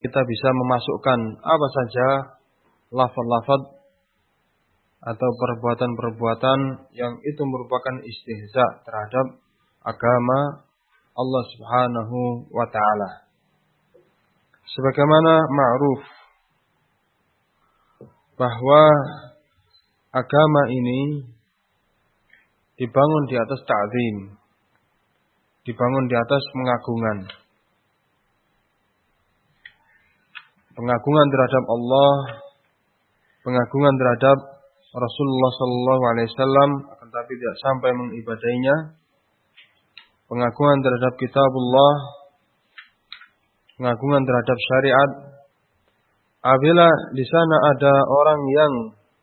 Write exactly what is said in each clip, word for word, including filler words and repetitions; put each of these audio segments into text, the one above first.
kita bisa memasukkan apa saja lafaz-lafaz atau perbuatan-perbuatan yang itu merupakan istihza terhadap agama Allah Subhanahu wa taala. Sebagaimana ma'ruf bahwa agama ini dibangun di atas ta'zim, dibangun di atas pengagungan. Pengagungan terhadap Allah, pengagungan terhadap Rasulullah sallallahu alaihi wasallam, akan tapi tidak sampai mengibadainya. Pengagungan terhadap kitabullah, pengagungan terhadap syariat. Apabila di sana ada orang yang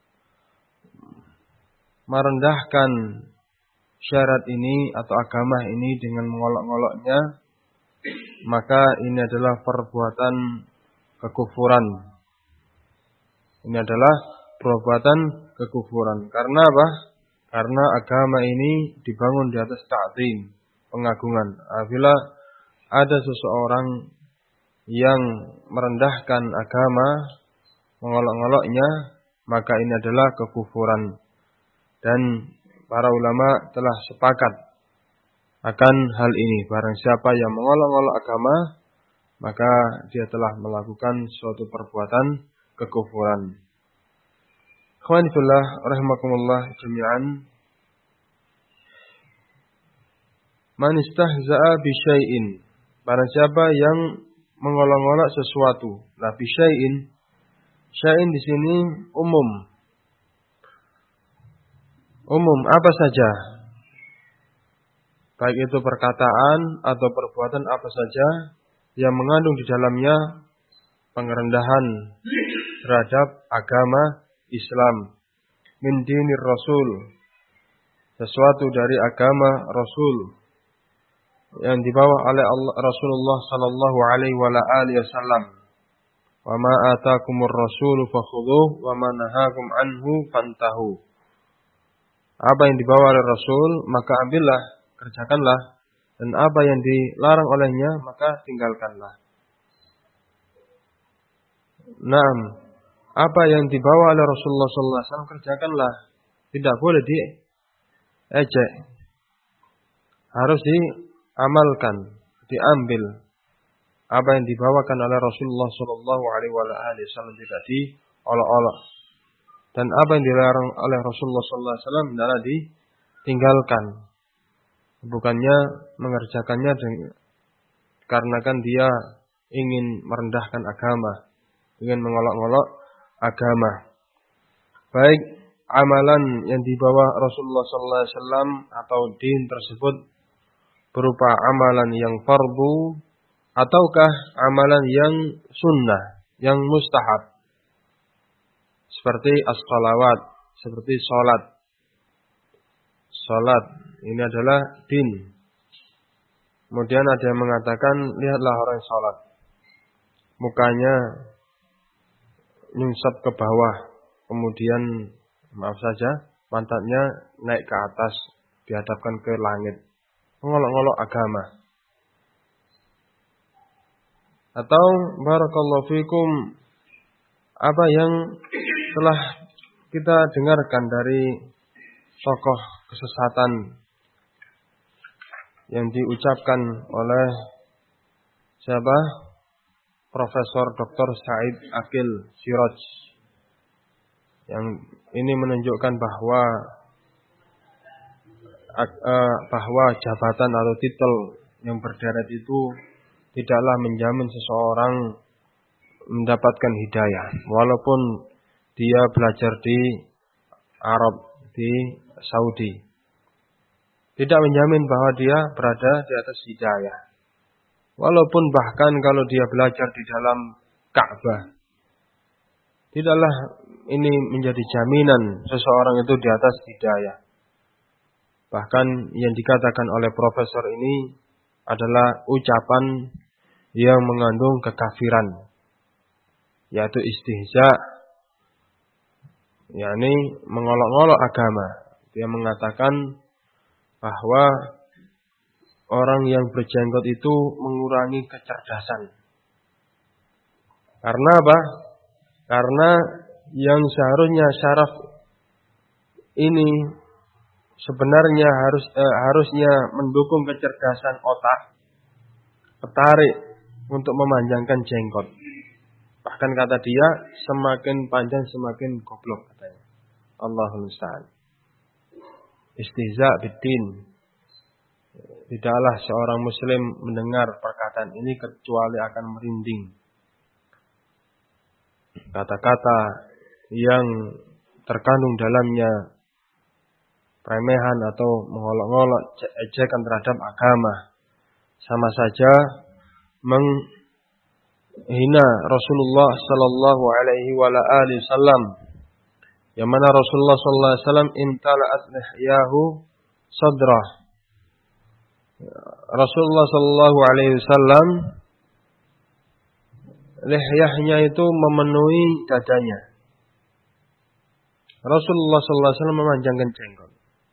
merendahkan syarat ini atau agama ini dengan mengolok-oloknya, maka ini adalah perbuatan kekufuran. Ini adalah perbuatan kekufuran. Karena apa? Karena agama ini dibangun di atas ta'zim, pengagungan. Apabila ada seseorang yang merendahkan agama, mengolok-oloknya, maka ini adalah kekufuran. Dan para ulama telah sepakat akan hal ini. Barang siapa yang mengolok-olok agama, maka dia telah melakukan suatu perbuatan kekufuran. Ikhwani fillah rahimakumullah jami'an. Man istahza'a bi syai'in. Barang siapa yang mengolok-olok sesuatu. Nah, bi syai'in. Syai'in di sini umum. Umum apa saja. Baik itu perkataan atau perbuatan apa saja yang mengandung di dalamnya pengerendahan terhadap agama Islam, min dinir Rasul, sesuatu dari agama Rasul yang dibawa oleh Allah, Rasulullah sallallahu alaihi wasallam. Wa ma ataakumur rasulu fakhudhuhu wa ma nahakum anhu fantahu. Apa yang dibawa oleh Rasul maka ambillah, kerjakanlah, dan apa yang dilarang olehnya maka tinggalkanlah. Naam, apa yang dibawa oleh Rasulullah sallallahu alaihi wasallam kerjakanlah. Tidak boleh diejek. Harus diamalkan, diambil. Apa yang dibawakan oleh Rasulullah sallallahu alaihi wasallam tidak diolok-olok. Dan apa yang dilarang oleh Rasulullah sallallahu alaihi wasallam hendaklah ditinggalkan. Bukannya mengerjakannya dengan, karena kan dia ingin merendahkan agama, ingin mengolok-olok agama. Baik amalan yang dibawa Rasulullah sallallahu alaihi wasallam atau din tersebut berupa amalan yang fardu ataukah amalan yang sunnah, yang mustahab. Seperti as-salawat, seperti salat. Salat ini adalah din. Kemudian ada yang mengatakan, lihatlah orang salat. Mukanya nyungsap ke bawah. Kemudian, maaf saja, pantatnya naik ke atas. Dihadapkan ke langit. Mengolok-olok agama. Atau, barakallahu fikum, apa yang telah kita dengarkan dari tokoh kesesatan yang diucapkan oleh siapa? Profesor Doktor Said Akil Siraj. Yang ini menunjukkan bahwa bahwa jabatan atau titel yang berderet itu tidaklah menjamin seseorang mendapatkan hidayah, walaupun dia belajar di Arab, di Saudi. Tidak menjamin bahwa dia berada di atas hidayah. Walaupun bahkan kalau dia belajar di dalam Ka'bah. Tidaklah ini menjadi jaminan seseorang itu di atas hidayah. Bahkan yang dikatakan oleh profesor ini adalah ucapan yang mengandung kekafiran. Yaitu istihza, yakni mengolok-olok agama. Dia mengatakan bahwa orang yang berjenggot itu mengurangi kecerdasan. Karena apa? Karena yang seharusnya syaraf ini sebenarnya harus eh, harusnya mendukung kecerdasan otak, tertarik untuk memanjangkan jenggot. Bahkan kata dia, semakin panjang semakin goblok katanya. Allahul musta'an. Istihza biddin. Tidaklah seorang muslim mendengar perkataan ini kecuali akan merinding. Kata-kata yang terkandung dalamnya remehan atau mengolok-olok ejekan terhadap agama sama saja menghina Rasulullah sallallahu alaihi wasallam, yang mana Rasulullah sallallahu alaihi wasallam imtala'at lihyahu sadrah. Rasulullah sallallahu alaihi wasallam lihyahnya itu memenuhi dadanya. Rasulullah sallallahu alaihi wasallam memanjangkan jenggot.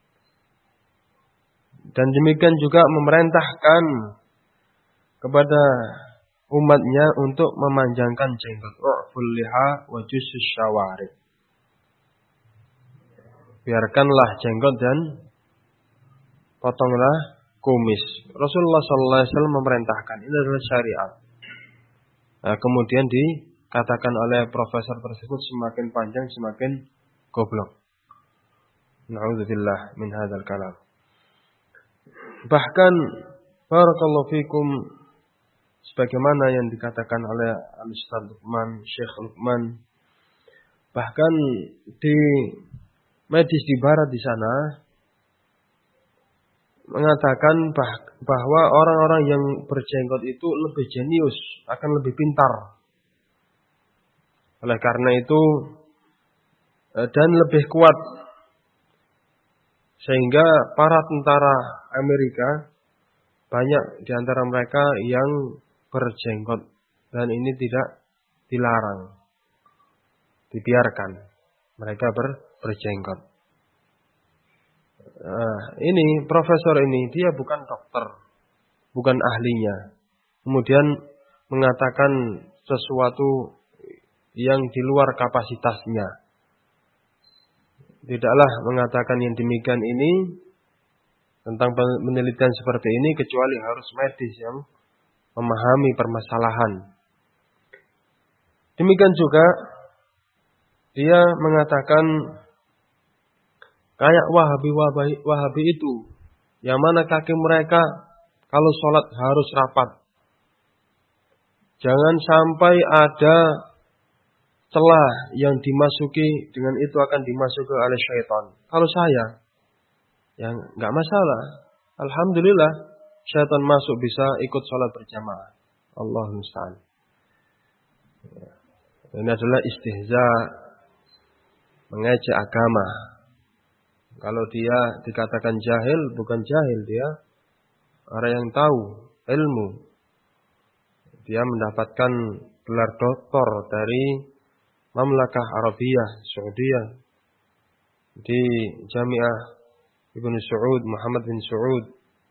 Dan demikian juga memerintahkan kepada umatnya untuk memanjangkan jenggot. U'ful liha wa jussus syawari. Biarkanlah jenggot dan potonglah kumis. Rasulullah sallallahu alaihi wasallam memerintahkan. Ini adalah syariat. Nah, kemudian dikatakan oleh profesor tersebut semakin panjang semakin goblok. Na'udzubillah min hadzal kalam. Bahkan barakallahu fikum, sebagaimana yang dikatakan oleh Al-Ustaz Luqman, Syekh Luqman, bahkan di medis di barat di sana mengatakan bah- bahwa orang-orang yang berjenggot itu lebih jenius, akan lebih pintar. Oleh karena itu dan lebih kuat, sehingga para tentara Amerika banyak di antara mereka yang berjenggot, dan ini tidak dilarang, dibiarkan mereka ber, berjenggot. Nah, ini profesor ini dia bukan dokter, bukan ahlinya, kemudian mengatakan sesuatu yang di luar kapasitasnya. Tidaklah mengatakan yang demikian ini tentang penelitian seperti ini kecuali harus medis yang memahami permasalahan. Demikian juga dia mengatakan kayak Wahabi Wahabi itu, yang mana kaki mereka kalau sholat harus rapat. Jangan sampai ada celah yang dimasuki, dengan itu akan dimasuki oleh syaitan. Kalau saya, ya nggak masalah. Alhamdulillah, syaitan masuk bisa ikut sholat berjamaah. Allahumma musta'an. Ini adalah istihza, mengejek agama. Kalau dia dikatakan jahil, bukan jahil, dia orang yang tahu ilmu. Dia mendapatkan gelar doktor dari Mamlakah Arabiyah Saudiyah di Jami'ah Ibnu Saud, Muhammad bin Saud.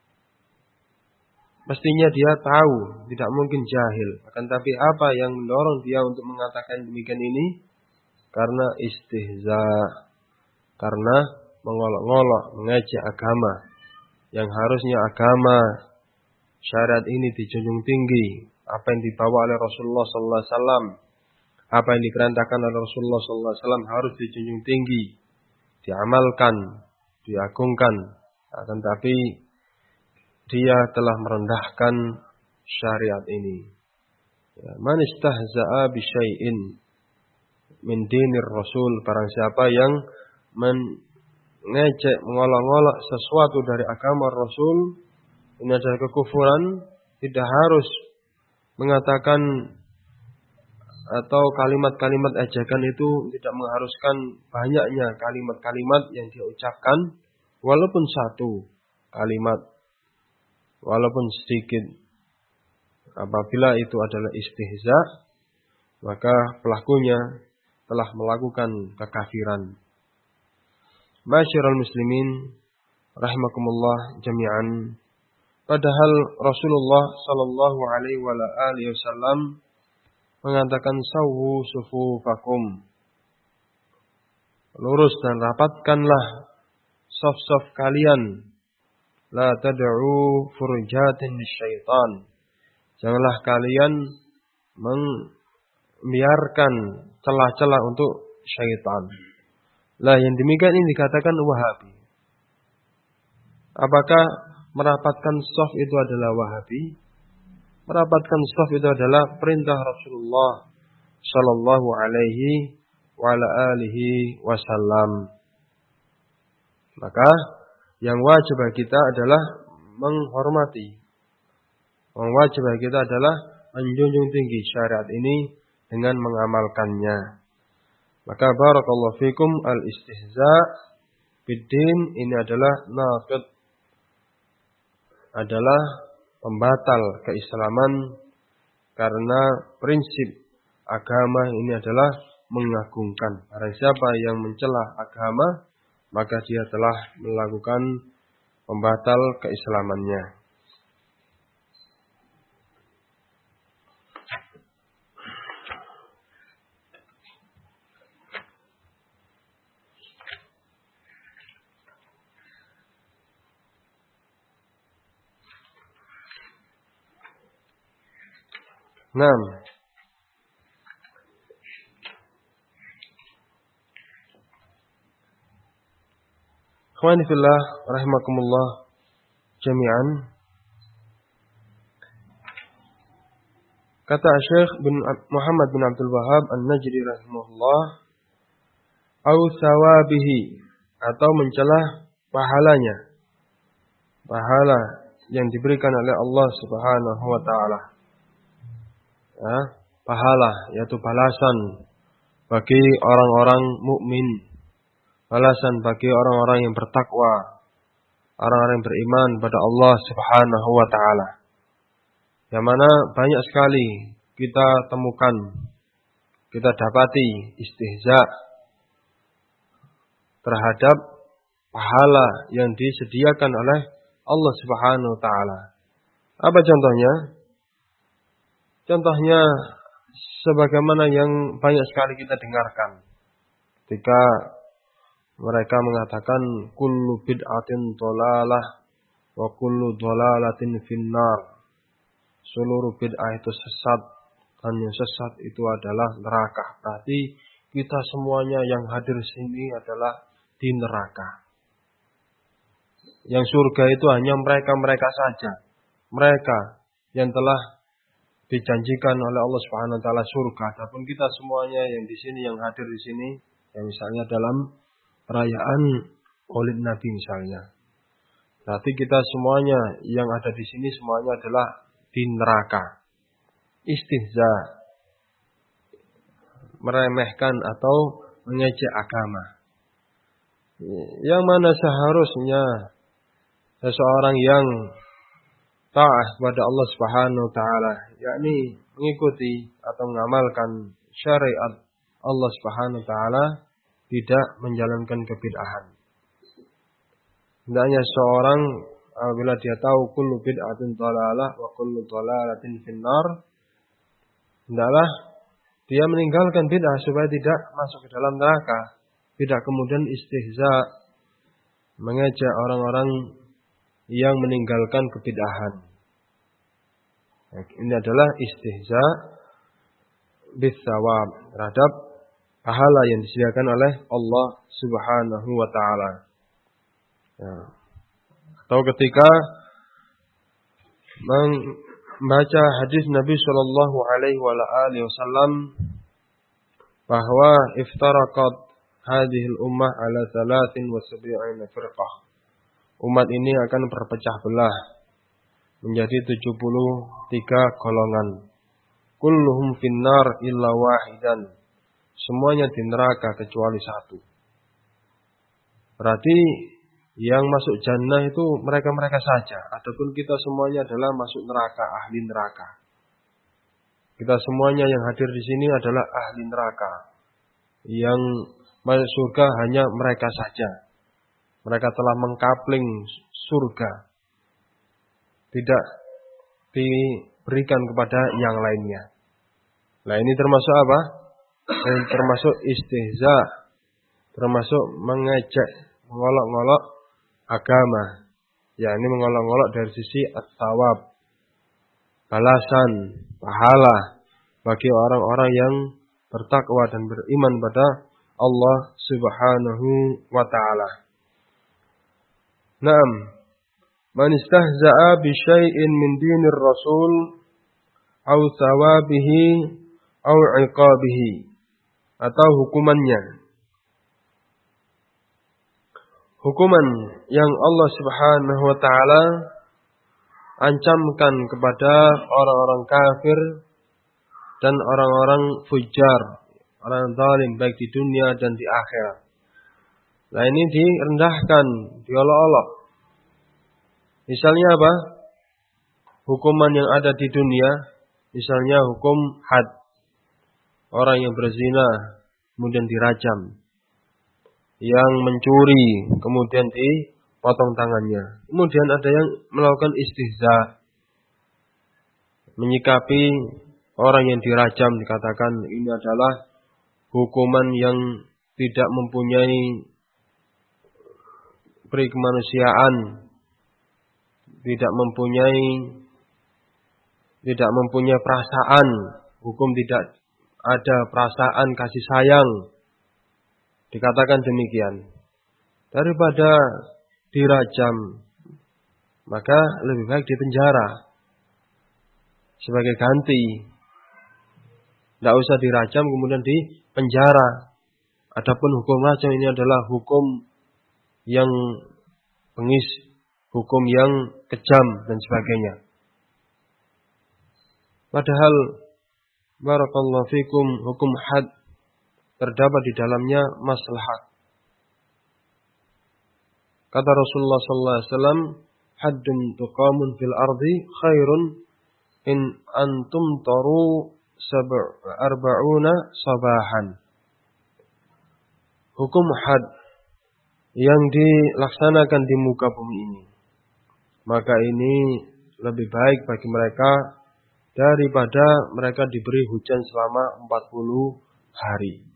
Mestinya dia tahu, tidak mungkin jahil. Akan tapi apa yang mendorong dia untuk mengatakan demikian ini? Karena istihza, karena mengolok-olok, mengejek agama. Yang harusnya agama syariat ini dijunjung tinggi. Apa yang dibawa oleh Rasulullah sallallahu alaihi wasallam, apa yang diperintahkan oleh Rasulullah sallallahu alaihi wasallam harus dijunjung tinggi, diamalkan, diagungkan. Akan tapi dia telah merendahkan syariat ini. Ya, man istahza'a bi syai'in min dinir Rasul, barang siapa yang mengejek, mengolok-olok sesuatu dari agama Rasul, ini adalah kekufuran. Tidak harus mengatakan atau kalimat-kalimat ejekan itu tidak mengharuskan banyaknya kalimat-kalimat yang dia ucapkan, walaupun satu kalimat, walaupun sedikit. Apabila itu adalah istihza, maka pelakunya telah melakukan kekafiran. Masyiral muslimin rahimakumullah jami'an. Padahal Rasulullah sallallahu alaihi wasallam mengatakan sawwu sufufakum. Lurus dan rapatkanlah saf-saf kalian. La tad'u furjatin syaitan. Janganlah kalian membiarkan celah-celah untuk syaitan. Lah yang demikian ini dikatakan Wahabi. Apakah merapatkan saf itu adalah Wahabi? Merapatkan saf itu adalah perintah Rasulullah sallallahu alaihi wa ala alihi wasallam. Maka yang wajib bagi kita adalah menghormati. Yang wajib bagi kita adalah menjunjung tinggi syariat ini dengan mengamalkannya. Maka barakallahu fikum al-istihza biddin ini adalah naqid, adalah pembatal keislaman, karena prinsip agama ini adalah mengagungkan. Barang siapa yang mencela agama, maka dia telah melakukan pembatal keislamannya. Naam. Ikhwani fillah rahimakumullah jami'an. Kata Syekh bin Muhammad bin Abdul Wahhab An-Najdi rahimahullah, au thawabihi, atau mencelah pahalanya. Pahala yang diberikan oleh Allah Subhanahu wa taala. Ya, pahala yaitu balasan bagi orang-orang mukmin, balasan bagi orang-orang yang bertakwa, orang-orang yang beriman pada Allah Subhanahu wa taala. Yang mana banyak sekali kita temukan, kita dapati istihza terhadap pahala yang disediakan oleh Allah Subhanahu wa taala. Apa contohnya? Contohnya sebagaimana yang banyak sekali kita dengarkan ketika mereka mengatakan kullu bid'atin dhalalah wa kullu dhalalatin finnar. Seluruh bid'ah itu sesat dan yang sesat itu adalah neraka. Berarti kita semuanya yang hadir sini adalah di neraka. Yang surga itu hanya mereka-mereka saja. Mereka yang telah dijanjikan oleh Allah Subhanahu wa taala surga. Adapun kita semuanya yang di sini, yang hadir di sini, yang misalnya dalam perayaan Maulid Nabi misalnya. Berarti kita semuanya yang ada di sini semuanya adalah di neraka. Istihza, meremehkan atau mengejek agama. Yang mana seharusnya seseorang yang taat kepada Allah Subhanahu wa taala, yakni mengikuti atau mengamalkan syariat Allah Subhanahu wa taala, tidak menjalankan kebid'ahan. Hendaknya seorang apabila dia tahu kullu bid'atin dhalalah wa kullu dhalalatin finnar, hendaklah dia meninggalkan bid'ah supaya tidak masuk ke dalam neraka. Tidak kemudian istihza, mengejek orang-orang yang meninggalkan kebid'ahan. Ini adalah istihza bis-shawab terhadap pahala yang disediakan oleh Allah Subhanahu wa taala. Ya. Atau ketika membaca hadis Nabi sallallahu alaihi wasallam bahwa iftaraqat hadhihi al-ummah ala thalathin wa sab'ina firqah. Umat ini akan berpecah belah menjadi tujuh puluh tiga golongan. Kulluhum finnar illa wahidan. Semuanya di neraka kecuali satu. Berarti yang masuk jannah itu mereka-mereka saja. Adapun kita semuanya adalah masuk neraka, ahli neraka. Kita semuanya yang hadir di sini adalah ahli neraka. Yang masuk surga hanya mereka saja. Mereka telah mengkapling surga. Tidak diberikan kepada yang lainnya. Nah ini termasuk apa? Ini termasuk istihza, termasuk mengejek, mengolok-ngolok agama. Ya ini mengolok-ngolok dari sisi at-thawab, balasan, pahala bagi orang-orang yang bertakwa dan beriman pada Allah Subhanahu wa ta'ala. Naam, man istahza'a bi syai'in min dinir rasul au thawabihi au iqabihi, atau hukumannya. Hukuman yang Allah Subhanahu wa ta'ala ancamkan kepada orang-orang kafir dan orang-orang fujar, orang zalim baik di dunia dan di akhirat. Nah ini direndahkan, diolok-olok. Misalnya apa? Hukuman yang ada di dunia, misalnya hukum had. Orang yang berzina kemudian dirajam. Yang mencuri kemudian dipotong tangannya. Kemudian ada yang melakukan istihza, menyikapi orang yang dirajam, dikatakan ini adalah hukuman yang tidak mempunyai peri kemanusiaan, tidak mempunyai tidak mempunyai perasaan, hukum tidak ada perasaan kasih sayang. Dikatakan demikian. Daripada dirajam, maka lebih baik dipenjara sebagai ganti. Tidak usah dirajam kemudian dipenjara. Adapun hukum rajam ini adalah hukum yang bengis, hukum yang kejam dan sebagainya. Padahal barakallahu fikum, hukum had terdapat di dalamnya maslahat. Kata Rasulullah sallallahu alaihi wasallam, haddun tuqamun fil ardi khairun in antum taru sab' arba'una sabahan. Hukum had yang dilaksanakan di muka bumi ini, maka ini lebih baik bagi mereka daripada mereka diberi hujan selama empat puluh hari.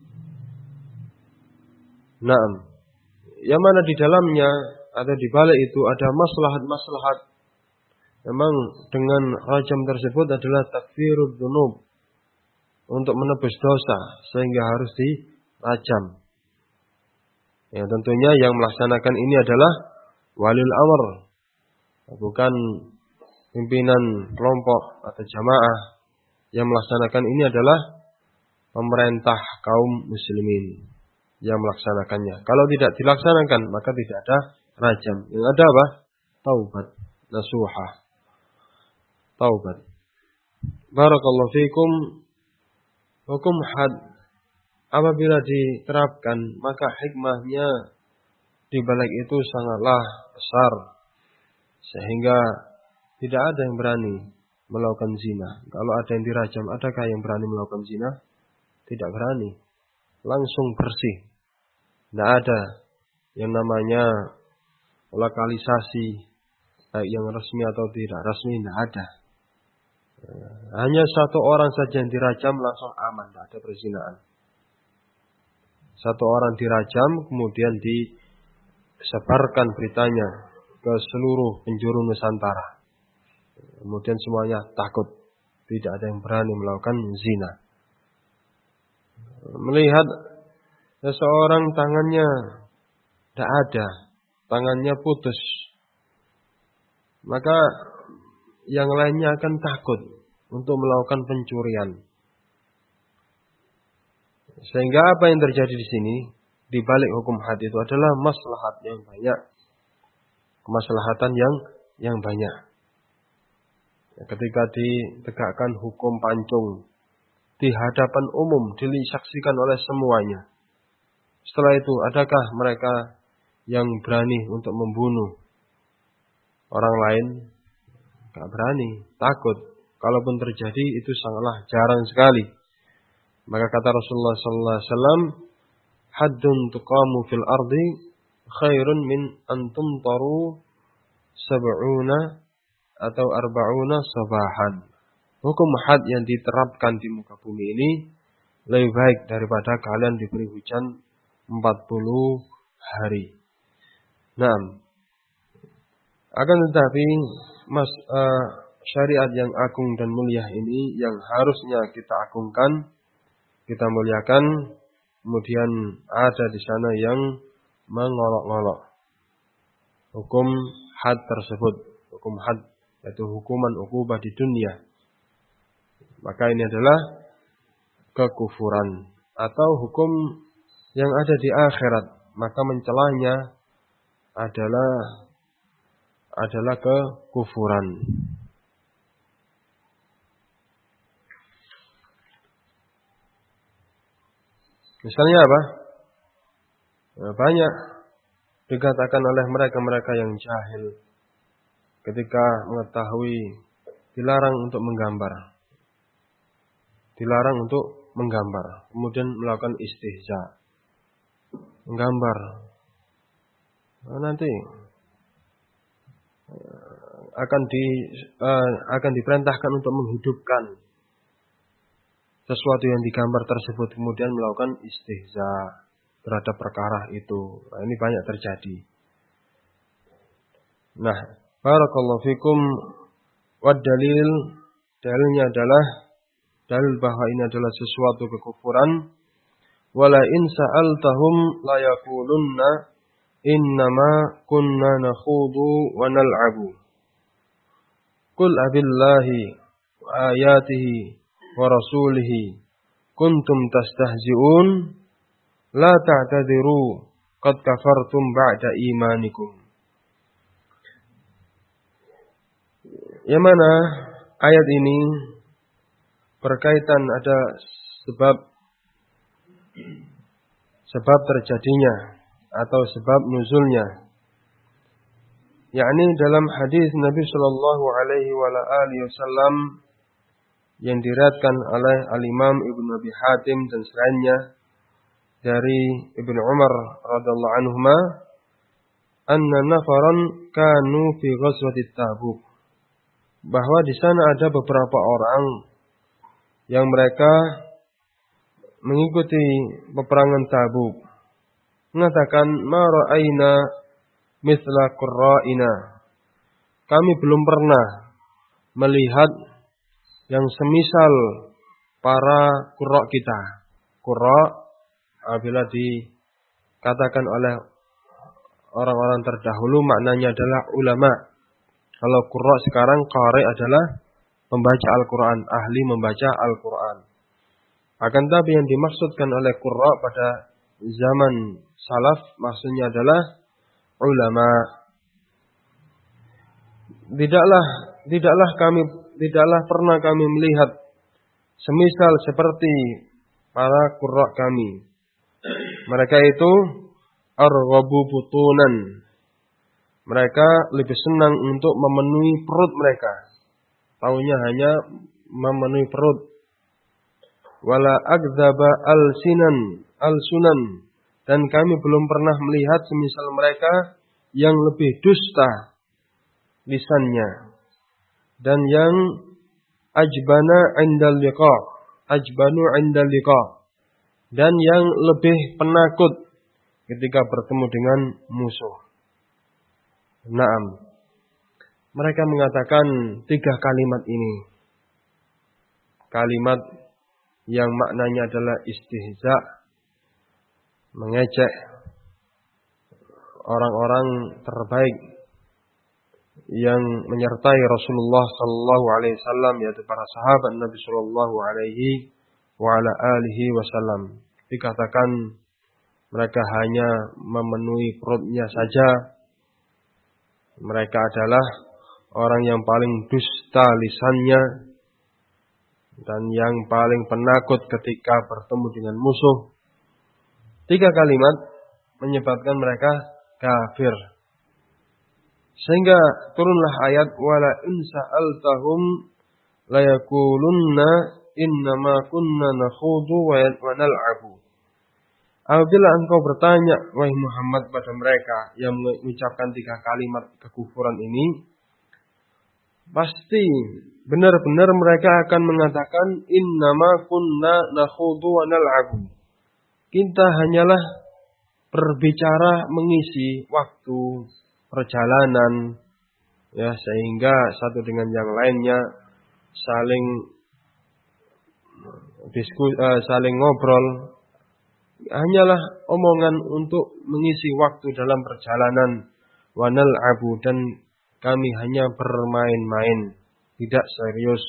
Naam, yang mana di dalamnya atau di balik itu ada maslahat-maslahat. Memang dengan rajam tersebut adalah takfirud dzunub, untuk menebus dosa sehingga harus dirajam. Yang tentunya yang melaksanakan ini adalah walil amr, bukan pimpinan kelompok atau jamaah. Yang melaksanakan ini adalah pemerintah kaum muslimin yang melaksanakannya. Kalau tidak dilaksanakan maka tidak ada rajam. Yang ada apa? Taubat nasuha. Taubat. Barakallahu fikum. Hukum had apabila diterapkan maka hikmahnya di balik itu sangatlah besar, sehingga tidak ada yang berani melakukan zina. Kalau ada yang dirajam, adakah yang berani melakukan zina? Tidak berani. Langsung bersih. Tidak ada yang namanya lokalisasi, baik yang resmi atau tidak resmi, tidak ada. Hanya satu orang saja yang dirajam langsung aman, tidak ada perzinaan. Satu orang dirajam kemudian disebarkan beritanya ke seluruh penjuru Nusantara. Kemudian semuanya takut, tidak ada yang berani melakukan zina. Melihat seseorang tangannya tidak ada, tangannya putus, maka yang lainnya akan takut untuk melakukan pencurian. Sehingga apa yang terjadi di sini, di balik hukum had itu adalah maslahat yang banyak, kemaslahatan yang yang banyak. Ketika ditegakkan hukum pancung di hadapan umum, disaksikan oleh semuanya. Setelah itu, adakah mereka yang berani untuk membunuh orang lain? Tidak berani, takut. Kalaupun terjadi, itu sangatlah jarang sekali. Maka kata Rasulullah sallallahu alaihi wasallam, haddun tuqamu fil ardi khairun min antum taru sab'una atau arba'una sabahan. hukum had yang diterapkan di muka bumi ini lebih baik daripada kalian diberi hujan empat puluh hari. Nah, akan tetapi mas, uh, syariat yang agung dan mulia ini yang harusnya kita agungkan, kita muliakan, kemudian ada di sana yang mengolok-olok hukum had tersebut, hukum had yaitu hukuman ukubah di dunia. Maka ini adalah kekufuran atau hukum yang ada di akhirat, maka mencelanya adalah adalah kekufuran. Misalnya apa? Nah, banyak dikatakan oleh mereka-mereka yang jahil ketika mengetahui dilarang untuk menggambar. Dilarang untuk menggambar, kemudian melakukan istihza. Menggambar. Nah, nanti akan di uh, akan diperintahkan untuk menghidupkan sesuatu yang digambar tersebut, kemudian melakukan istihza terhadap perkara itu. Nah, ini banyak terjadi. Nah, barakallahu fikum. Wad dalil, dalilnya adalah dalil bahwa ini adalah sesuatu kekufuran. Wala in sa'altahum la yaqulunna innama kunna nakhudu wa nal'abu. Qul abillahi wa ayatihi wa rasulihi kuntum tastahzi'un la ta'tadiru qad kafartum ba'da imanikum. Yang mana ayat ini berkaitan ada sebab sebab terjadinya atau sebab nuzulnya, yakni dalam hadis Nabi Shallallahu Alaihi Wasallam yang diriwayatkan oleh Al Imam Ibnu Abi Hatim dan selainnya dari Ibnu Umar radhiallahu anhuma, anna nafaran kanu fi ghazwati Tabuk, bahwa di sana ada beberapa orang yang mereka mengikuti peperangan Tabuk, mengatakan ma ra'aina mithla qurra'ina, kami belum pernah melihat yang semisal para qurra kita. Qurra apabila dikatakan oleh orang-orang terdahulu maknanya adalah ulama. Kalau qurra sekarang qari adalah membaca Al-Quran, ahli membaca Al-Quran. Akan tapi yang dimaksudkan oleh qurra pada zaman salaf maksudnya adalah ulama. Tidaklah tidaklah kami tidaklah pernah kami melihat semisal seperti para qurra kami. Mereka itu arghabu butunan. Mereka lebih senang untuk memenuhi perut mereka. Taunya hanya memenuhi perut. Wala akdzaba al-sinan al-sunan, dan kami belum pernah melihat semisal mereka yang lebih dusta lisannya dan yang ajbana 'indal liqa, ajbanu 'indal liqa, dan yang lebih penakut ketika bertemu dengan musuh. Naam. Mereka mengatakan tiga kalimat ini. Kalimat yang maknanya adalah istihza, mengejek orang-orang terbaik yang menyertai Rasulullah sallallahu alaihi wasallam, yaitu para sahabat Nabi sallallahu alaihi wa ala alihi wasallam. Dikatakan mereka hanya memenuhi perutnya saja. Mereka adalah orang yang paling dusta lisannya dan yang paling penakut ketika bertemu dengan musuh. Tiga kalimat menyebabkan mereka kafir. Sehingga turunlah ayat wala in sa'altahum la yaqulunna innama kunna nakhudu wa nal'abu. Apabila engkau bertanya wahai Muhammad pada mereka yang mengucapkan tiga kalimat kekufuran ini, pasti benar-benar mereka akan mengatakan innama kunna nakhudu wa nal'abu. Kita hanyalah berbicara mengisi waktu perjalanan, ya, sehingga satu dengan yang lainnya saling diskusi, uh, saling ngobrol. Hanyalah omongan untuk mengisi waktu dalam perjalanan. Wa nal'abu, dan kami hanya bermain-main, tidak serius.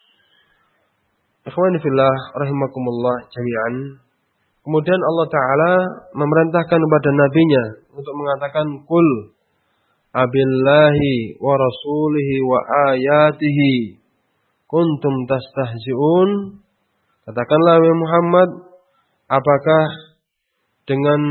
Ikhwani fillah rahimakumullah jami'an. Kemudian Allah Ta'ala memerintahkan kepada nabinya untuk mengatakan kul abillahi wa rasulihi wa ayatihi kuntum tastahzi'un. Katakanlah wahai Muhammad, apakah dengan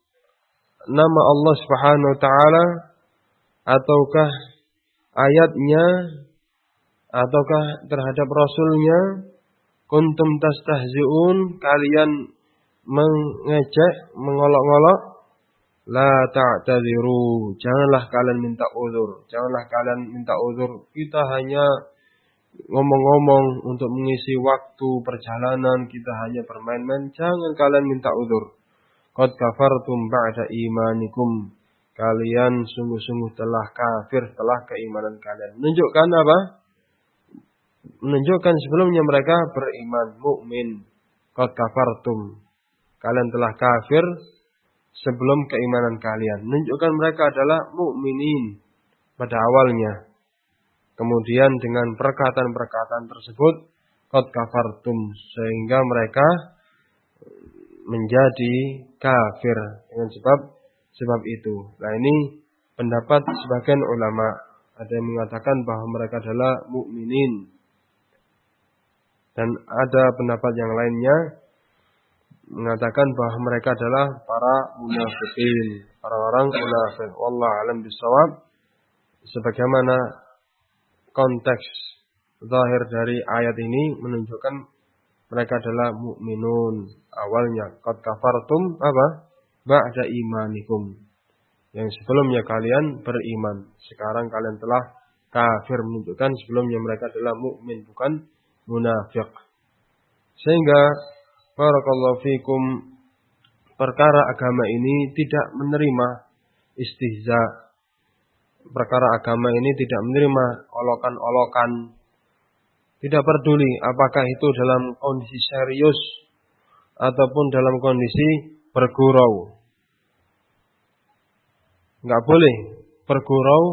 nama Allah Subhanahu wa taala ataukah ayatnya ataukah terhadap rasulnya kuntum tastahzi'un, kalian mengejek, mengolok-olok. La ta'tadiru, janganlah kalian minta uzur, janganlah kalian minta uzur. Kita hanya ngomong-ngomong untuk mengisi waktu perjalanan, kita hanya bermain-main, jangan kalian minta uzur. Qad kafartum ba'da imanikum, kalian sungguh-sungguh telah kafir setelah keimanan kalian. Menunjukkan apa? Menunjukkan sebelumnya mereka beriman, mukmin. Qad kafartum, kalian telah kafir sebelum keimanan kalian. Menunjukkan mereka adalah mukminin pada awalnya. Kemudian dengan perkataan-perkataan tersebut qad kafartum, sehingga mereka menjadi kafir dengan sebab sebab itu. Nah, ini pendapat sebagian ulama. Ada yang mengatakan bahwa mereka adalah mukminin. Dan ada pendapat yang lainnya mengatakan bahwa mereka adalah para munafikin, para orang munafik. Wallahu a'lam bishawab. Sebagaimana konteks zahir dari ayat ini menunjukkan mereka adalah mukminun. Awalnya qad kafartum apa? Ba'da imanikum. Yang sebelumnya kalian beriman, sekarang kalian telah kafir, menunjukkan sebelumnya mereka adalah mukmin, bukan munafik. Sehingga barakallahu fikum, perkara agama ini tidak menerima istihza. Perkara agama ini tidak menerima olokan-olokan. Tidak peduli apakah itu dalam kondisi serius ataupun dalam kondisi bergurau. Enggak boleh bergurau.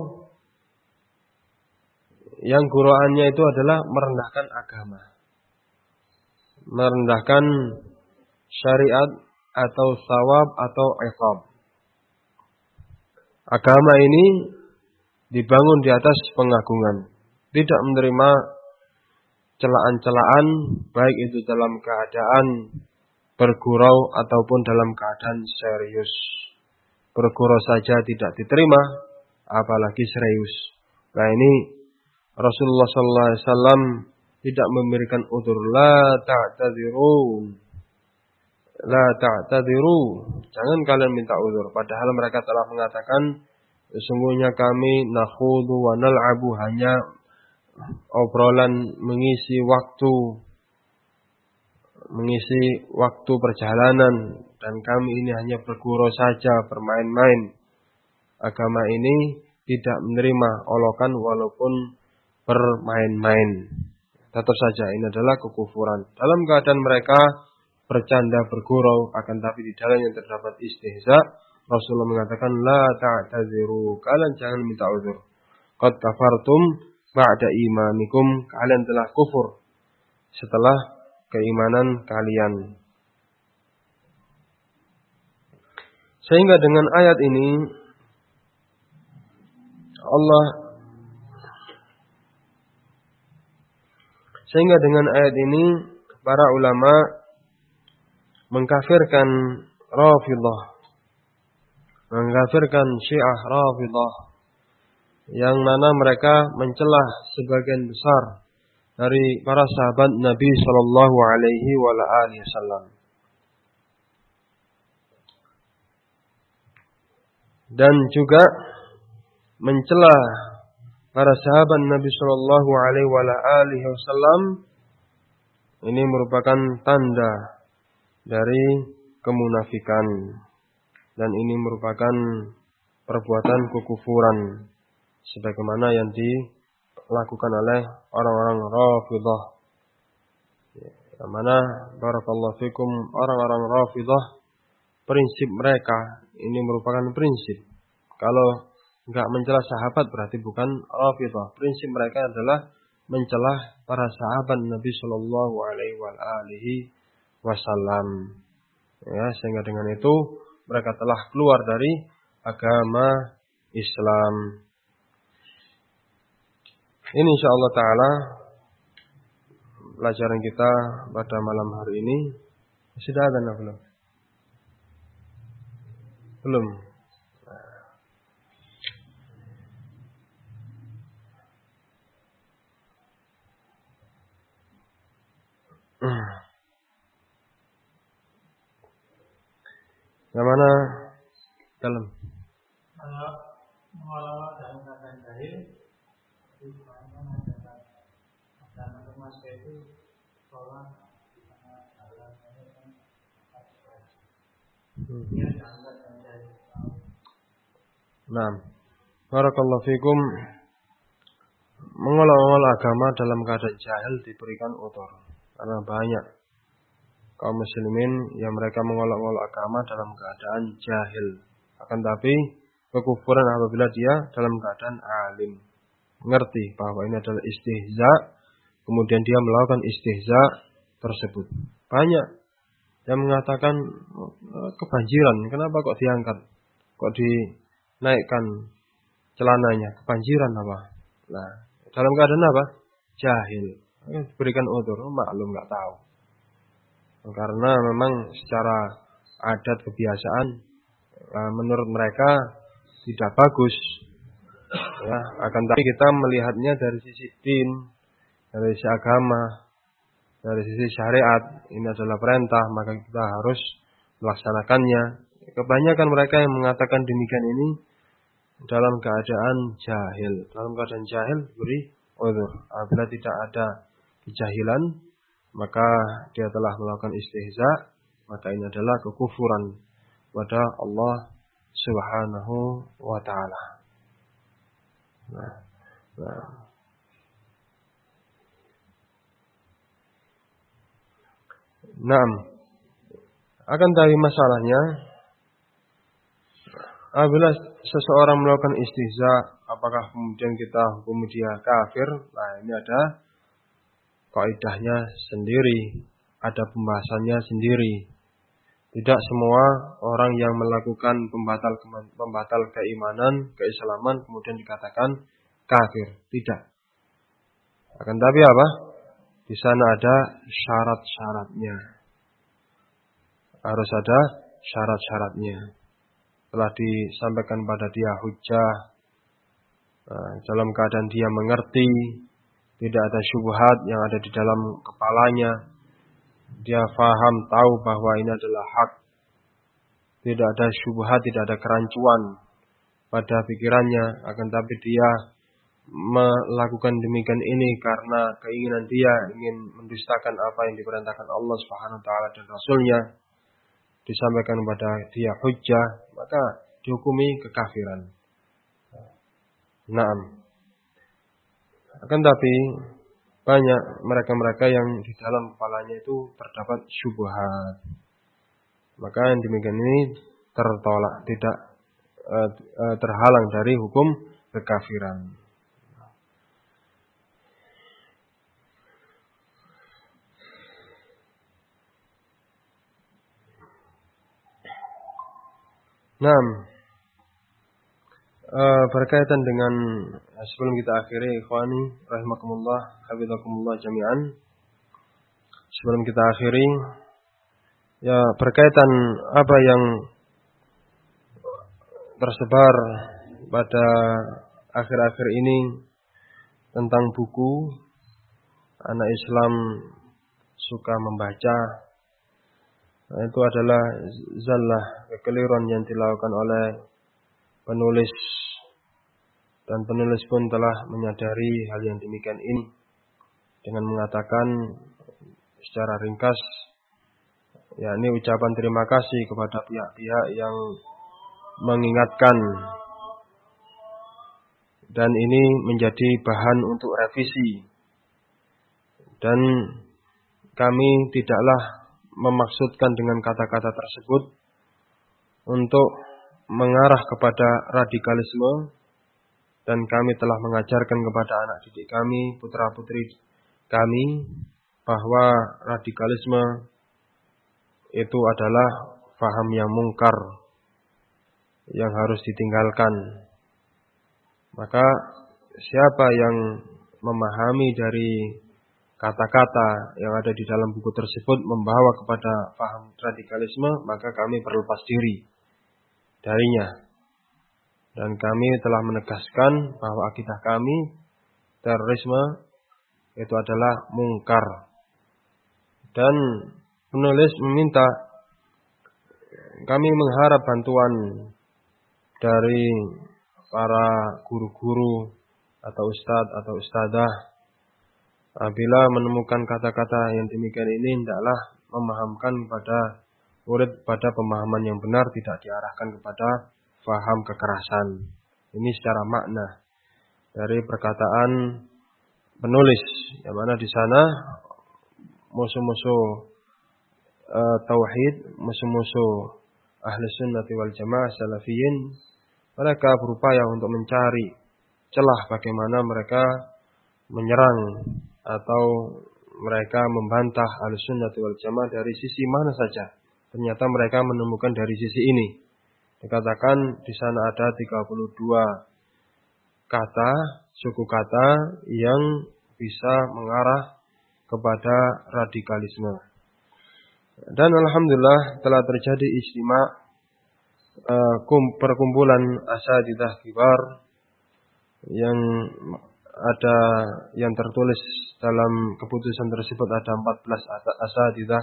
Yang guraannya itu adalah merendahkan agama, merendahkan syariat atau sawab atau iqab. Agama ini dibangun di atas pengagungan, tidak menerima celaan-celaan, baik itu dalam keadaan bergurau ataupun dalam keadaan serius. Bergurau saja tidak diterima, apalagi serius. Nah, ini Rasulullah sallallahu alaihi wasallam tidak memberikan udzur. La ta'tadzirun. La ta'tadziru. Jangan kalian minta udzur. Padahal mereka telah mengatakan, sesungguhnya kami nakhudu wa nal'abu, hanya obrolan mengisi waktu, mengisi waktu perjalanan, dan kami ini hanya bergurau saja, bermain-main. Agama ini tidak menerima olokan walaupun bermain-main. Tetap saja ini adalah kekufuran. Dalam keadaan mereka bercanda, bergurau, akan tapi di dalamnya terdapat istihza, Rasulullah mengatakan la ta'tadziru, kalian jangan minta uzur. Qad kafartum ba'da imanikum, kalian telah kufur setelah keimanan kalian. Sehingga dengan ayat ini Allah Sehingga dengan ayat ini para ulama mengkafirkan Rafidhah, mengkafirkan Syiah Rafidhah, yang mana mereka mencelah sebagian besar dari para sahabat Nabi sallallahu alaihi wasallam. Dan juga mencelah para sahabat Nabi Shallallahu Alaihi Wasallam ini merupakan tanda dari kemunafikan dan ini merupakan perbuatan kekufuran sebagaimana yang dilakukan oleh orang-orang Rafidhah. Yang mana barakallahu fikum orang-orang Rafidhah prinsip mereka ini merupakan prinsip kalau enggak mencela sahabat berarti bukan Rafidhah. Prinsip mereka adalah mencelah para sahabat Nabi Shallallahu Alaihi Wasallam. Ya, sehingga dengan itu mereka telah keluar dari agama Islam. Ini insyaallah taala pelajaran kita pada malam hari ini. Sudah ada belum? Belum. Yang mana dalam mengelola dalam keadaan jahil di mana masyarakat dan masuk itu sholat di tengah jalan ini kan dia dianggap dan jahil. Nah, barakallahu fikum, mengolah-olah agama dalam keadaan jahil diberikan utur karena banyak kaum muslimin yang mereka mengolok-olok agama dalam keadaan jahil. Akan tapi kekufuran apabila dia dalam keadaan alim, mengerti bahwa ini adalah istihza, kemudian dia melakukan istihza tersebut. Banyak yang mengatakan kebanjiran, kenapa kok diangkat, kok dinaikkan celananya, kebanjiran apa? Nah, dalam keadaan apa? Jahil. Berikan utur, maklum nggak tahu. Karena memang secara adat kebiasaan menurut mereka tidak bagus. Ya, akan tapi kita melihatnya dari sisi din, dari sisi agama, dari sisi syariat. Ini adalah perintah, maka kita harus melaksanakannya. Kebanyakan mereka yang mengatakan demikian ini dalam keadaan jahil. Dalam keadaan jahil beri udzur. Apabila tidak ada kejahilan, maka dia telah melakukan istihza, maka ini adalah kekufuran kepada Allah Subhanahu wa taala. Nah, nah. Naam. Akan tapi masalahnya apabila seseorang melakukan istihza, apakah kemudian kita hukum dia kafir? Nah, ini ada kaidahnya sendiri, ada pembahasannya sendiri. Tidak semua orang yang melakukan pembatal pembatal keimanan, keislaman kemudian dikatakan kafir, tidak. Akan tapi apa? Di sana ada syarat-syaratnya. Harus ada syarat-syaratnya. Telah disampaikan pada dia hujjah, nah, dalam keadaan dia mengerti, tidak ada syubhat yang ada di dalam kepalanya. Dia faham, tahu bahwa ini adalah hak. Tidak ada syubhat, tidak ada kerancuan pada pikirannya. Akan tapi dia melakukan demikian ini karena keinginan dia ingin mendustakan apa yang diperintahkan Allah Subhanahu wa taala dan Rasulnya. Disampaikan kepada dia hujjah, maka dihukumi kekafiran. Naam. Akan tapi banyak mereka-mereka yang di dalam kepalanya itu terdapat syubhat. Maka yang demikian ini tertolak, tidak uh, uh, terhalang dari hukum kekafiran. Nah, uh, berkaitan dengan sebelum kita akhiri, ikhwani rahimakumullah, hafizakumullah jami'an. Sebelum kita akhiri, ya berkaitan apa yang tersebar pada akhir-akhir ini tentang buku anak Islam suka membaca. Nah, itu adalah zallah, kekeliruan yang dilakukan oleh penulis Dan penulis pun telah menyadari hal yang demikian ini dengan mengatakan secara ringkas, yakni ucapan terima kasih kepada pihak-pihak yang mengingatkan, dan ini menjadi bahan untuk revisi. Dan kami tidaklah memaksudkan dengan kata-kata tersebut untuk mengarah kepada radikalisme, dan kami telah mengajarkan kepada anak didik kami, putra-putri kami, bahwa radikalisme itu adalah paham yang mungkar yang harus ditinggalkan. Maka siapa yang memahami dari kata-kata yang ada di dalam buku tersebut membawa kepada paham radikalisme, maka kami berlepas diri darinya. Dan kami telah menegaskan bahwa akidah kami, terorisme itu adalah mungkar. Dan penulis meminta kami mengharap bantuan dari para guru-guru atau ustadz atau ustadzah. Apabila menemukan kata-kata yang demikian ini, hendaklah memahamkan pada murid pada pemahaman yang benar, tidak diarahkan kepada faham kekerasan. Ini secara makna dari perkataan penulis, yang mana di sana musuh-musuh e, tauhid, musuh-musuh ahli sunnati wal jamaah salafiyin, mereka berupaya untuk mencari celah bagaimana mereka menyerang atau mereka membantah ahli sunnati wal jamaah dari sisi mana saja. Ternyata mereka menemukan dari sisi ini. Dikatakan di sana ada tiga puluh dua kata, suku kata yang bisa mengarah kepada radikalisme. Dan alhamdulillah telah terjadi ijtima' uh, perkumpulan asatidzah kibar yang ada yang tertulis dalam keputusan tersebut ada empat belas asatidzah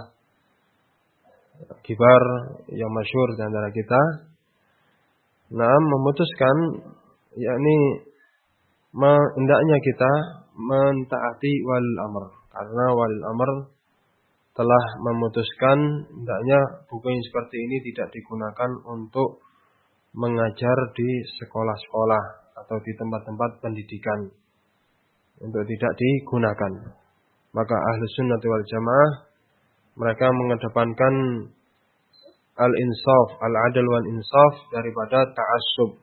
kibar yang masyhur di antara kita. Nah, memutuskan yakni hendaknya kita mentaati walil amr, karena walil amr telah memutuskan hendaknya buku yang seperti ini tidak digunakan untuk mengajar di sekolah-sekolah atau di tempat-tempat pendidikan, untuk tidak digunakan. Maka ahlu sunnah wal jamaah mereka mengedepankan al-insaf, al-adl wal insaf daripada ta'assub,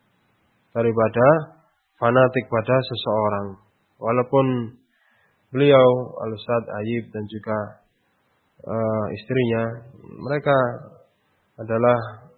daripada fanatik pada seseorang. Walaupun beliau Al-Ustadz Ayib dan juga uh, istrinya, mereka adalah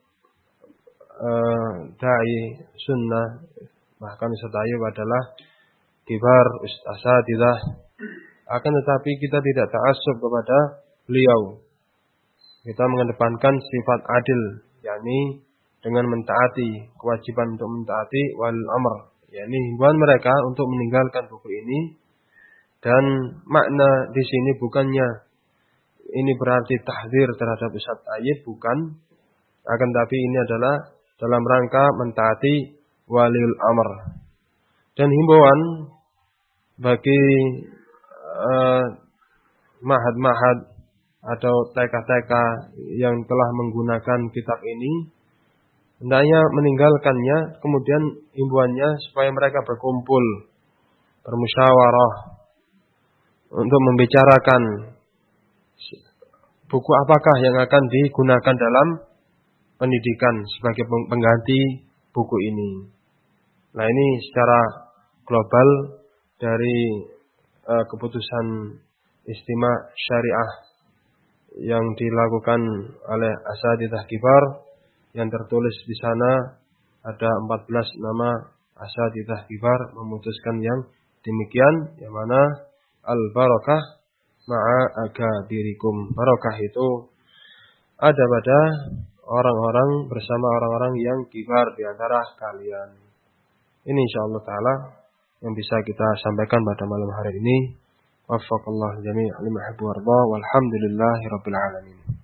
uh, da'i sunnah, bahkan Ustadz Ayib adalah kibar asatidzah. Akan tetapi kita tidak ta'assub kepada beliau. Kita mengedepankan sifat adil, yakni dengan mentaati, kewajiban untuk mentaati wal amr, yakni himbauan mereka untuk meninggalkan buku ini. Dan makna di sini bukannya ini berarti tahdzir terhadap Ustadz Ayib, bukan. Akan tapi ini adalah dalam rangka mentaati waliul amr. Dan himbauan bagi uh, mahad-mahad atau T K T K yang telah menggunakan kitab ini, hendaknya meninggalkannya. Kemudian himbauannya supaya mereka berkumpul, bermusyawarah untuk membicarakan buku apakah yang akan digunakan dalam pendidikan sebagai pengganti buku ini. Nah, ini secara global dari uh, keputusan Ijtima' Syariah yang dilakukan oleh asatidzah kibar, yang tertulis di sana ada empat belas nama asatidzah kibar memutuskan yang demikian, yang mana al-barakah ma'a akabirikum. Barakah itu ada pada orang-orang bersama orang-orang yang kibar di antara kalian. Ini insyaallah taala yang bisa kita sampaikan pada malam hari ini. Waffaqallahu jami' lima yuhibbu warda, walhamdulillahi rabbil alamin.